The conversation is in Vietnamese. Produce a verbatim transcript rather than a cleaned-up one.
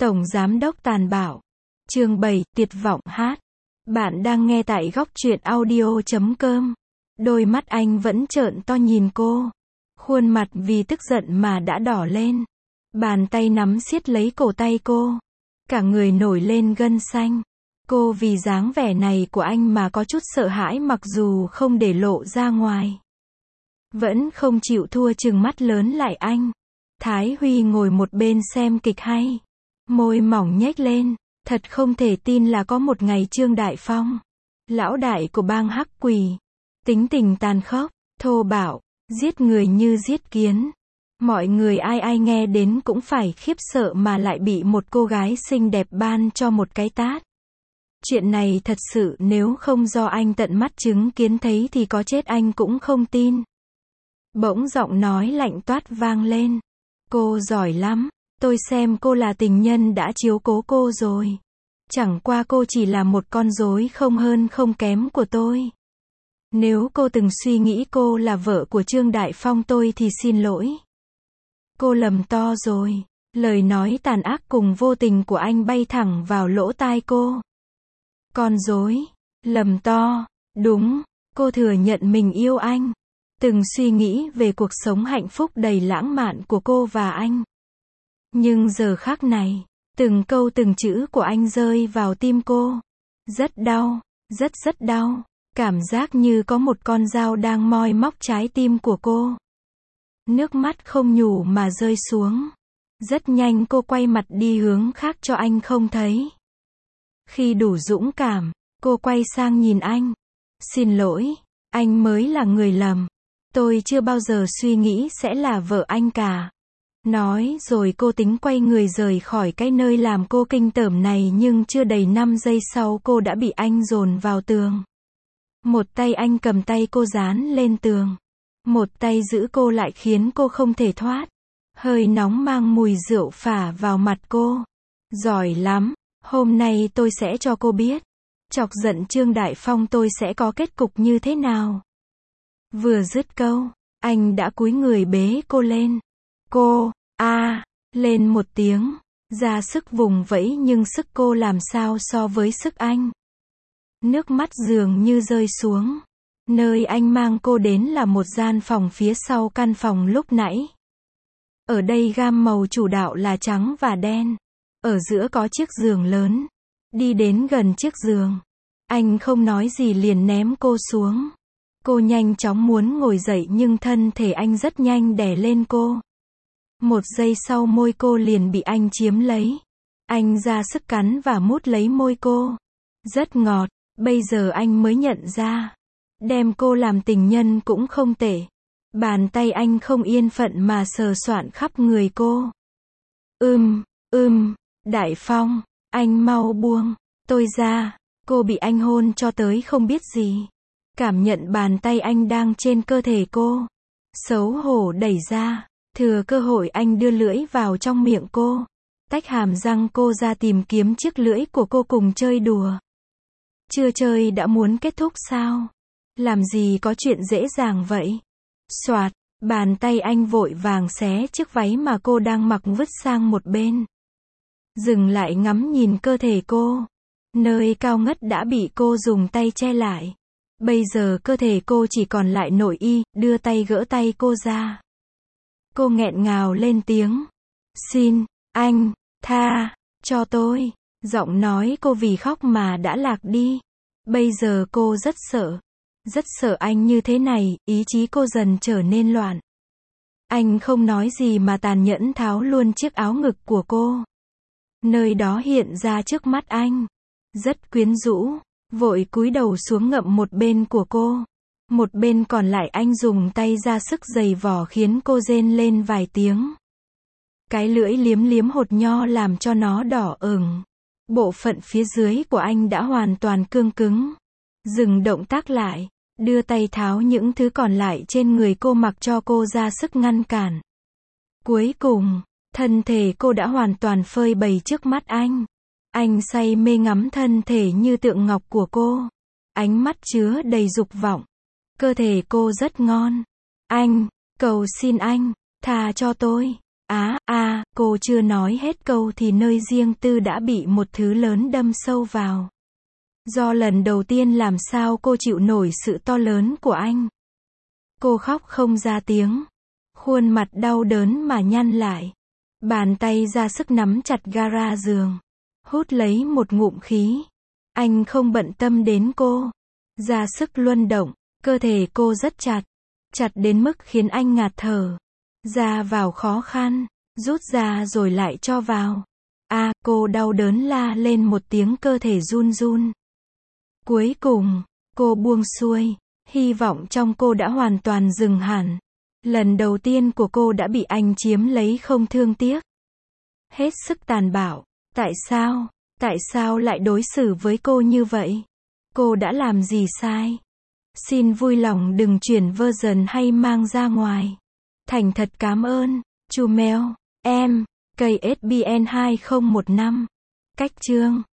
Tổng Giám đốc tàn bạo. Chương bảy, tuyệt vọng hát. Bạn đang nghe tại góc truyện audio chấm com. Đôi mắt anh vẫn trợn to nhìn cô. Khuôn mặt vì tức giận mà đã đỏ lên. Bàn tay nắm siết lấy cổ tay cô. Cả người nổi lên gân xanh. Cô vì dáng vẻ này của anh mà có chút sợ hãi mặc dù không để lộ ra ngoài. Vẫn không chịu thua trừng mắt lớn lại anh. Thái Huy ngồi một bên xem kịch hay. Môi mỏng nhếch lên. Thật không thể tin là có một ngày Trương Đại Phong, lão đại của bang Hắc Quỷ, tính tình tàn khốc, thô bạo, giết người như giết kiến. Mọi người ai ai nghe đến cũng phải khiếp sợ mà lại bị một cô gái xinh đẹp ban cho một cái tát. Chuyện này thật sự nếu không do anh tận mắt chứng kiến thấy thì có chết anh cũng không tin. Bỗng giọng nói lạnh toát vang lên. Cô giỏi lắm. Tôi xem cô là tình nhân đã chiếu cố cô rồi. Chẳng qua cô chỉ là một con rối không hơn không kém của tôi. Nếu cô từng suy nghĩ cô là vợ của Trương Đại Phong tôi thì xin lỗi. Cô lầm to rồi. Lời nói tàn ác cùng vô tình của anh bay thẳng vào lỗ tai cô. Con rối. Lầm to. Đúng. Cô thừa nhận mình yêu anh. Từng suy nghĩ về cuộc sống hạnh phúc đầy lãng mạn của cô và anh. Nhưng giờ khắc này, từng câu từng chữ của anh rơi vào tim cô. Rất đau, rất rất đau. Cảm giác như có một con dao đang moi móc trái tim của cô. Nước mắt không nhủ mà rơi xuống. Rất nhanh cô quay mặt đi hướng khác cho anh không thấy. Khi đủ dũng cảm, cô quay sang nhìn anh. Xin lỗi, anh mới là người lầm. Tôi chưa bao giờ suy nghĩ sẽ là vợ anh cả. Nói rồi cô tính quay người rời khỏi cái nơi làm cô kinh tởm này nhưng chưa đầy năm giây sau cô đã bị anh dồn vào tường. Một tay anh cầm tay cô dán lên tường. Một tay giữ cô lại khiến cô không thể thoát. Hơi nóng mang mùi rượu phả vào mặt cô. Giỏi lắm, hôm nay tôi sẽ cho cô biết. Chọc giận Trương Đại Phong tôi sẽ có kết cục như thế nào. Vừa dứt câu, anh đã cúi người bế cô lên. Cô, a à, lên một tiếng, ra sức vùng vẫy nhưng sức cô làm sao so với sức anh. Nước mắt dường như rơi xuống. Nơi anh mang cô đến là một gian phòng phía sau căn phòng lúc nãy. Ở đây gam màu chủ đạo là trắng và đen. Ở giữa có chiếc giường lớn. Đi đến gần chiếc giường. Anh không nói gì liền ném cô xuống. Cô nhanh chóng muốn ngồi dậy nhưng thân thể anh rất nhanh đè lên cô. Một giây sau môi cô liền bị anh chiếm lấy. Anh ra sức cắn và mút lấy môi cô. Rất ngọt, bây giờ anh mới nhận ra. Đem cô làm tình nhân cũng không tệ. Bàn tay anh không yên phận mà sờ soạn khắp người cô. Ưm, ưm, Đại Phong, anh mau buông tôi ra. Cô bị anh hôn cho tới không biết gì. Cảm nhận bàn tay anh đang trên cơ thể cô. Xấu hổ đẩy ra. Thừa cơ hội anh đưa lưỡi vào trong miệng cô. Tách hàm răng cô ra tìm kiếm chiếc lưỡi của cô cùng chơi đùa. Chưa chơi đã muốn kết thúc sao? Làm gì có chuyện dễ dàng vậy? Soạt, bàn tay anh vội vàng xé chiếc váy mà cô đang mặc vứt sang một bên. Dừng lại ngắm nhìn cơ thể cô. Nơi cao ngất đã bị cô dùng tay che lại. Bây giờ cơ thể cô chỉ còn lại nội y, đưa tay gỡ tay cô ra. Cô nghẹn ngào lên tiếng. Xin, anh, tha, cho tôi. Giọng nói cô vì khóc mà đã lạc đi. Bây giờ cô rất sợ. Rất sợ anh như thế này, ý chí cô dần trở nên loạn. Anh không nói gì mà tàn nhẫn tháo luôn chiếc áo ngực của cô. Nơi đó hiện ra trước mắt anh. Rất quyến rũ, vội cúi đầu xuống ngậm một bên của cô. Một bên còn lại anh dùng tay ra sức giày vò khiến cô rên lên vài tiếng. Cái lưỡi liếm liếm hột nho làm cho nó đỏ ửng. Bộ phận phía dưới của anh đã hoàn toàn cương cứng. Dừng động tác lại, đưa tay tháo những thứ còn lại trên người cô mặc cho cô ra sức ngăn cản. Cuối cùng, thân thể cô đã hoàn toàn phơi bày trước mắt anh. Anh say mê ngắm thân thể như tượng ngọc của cô. Ánh mắt chứa đầy dục vọng. Cơ thể cô rất ngon. Anh, cầu xin anh, tha cho tôi. Á, a, cô chưa nói hết câu thì nơi riêng tư đã bị một thứ lớn đâm sâu vào. Do lần đầu tiên làm sao cô chịu nổi sự to lớn của anh. Cô khóc không ra tiếng. Khuôn mặt đau đớn mà nhăn lại. Bàn tay ra sức nắm chặt gara giường. Hút lấy một ngụm khí. Anh không bận tâm đến cô. Ra sức luân động. Cơ thể cô rất chặt. Chặt đến mức khiến anh ngạt thở. Ra vào khó khăn. Rút ra rồi lại cho vào. A, cô đau đớn la lên một tiếng, cơ thể run run. Cuối cùng, cô buông xuôi. Hy vọng trong cô đã hoàn toàn dừng hẳn. Lần đầu tiên của cô đã bị anh chiếm lấy không thương tiếc. Hết sức tàn bạo. Tại sao? Tại sao lại đối xử với cô như vậy? Cô đã làm gì sai? Xin vui lòng đừng chuyển version hay mang ra ngoài. Thành thật cảm ơn. Chu mail. Em. Cây ét bê en hai không một năm. Cách chương.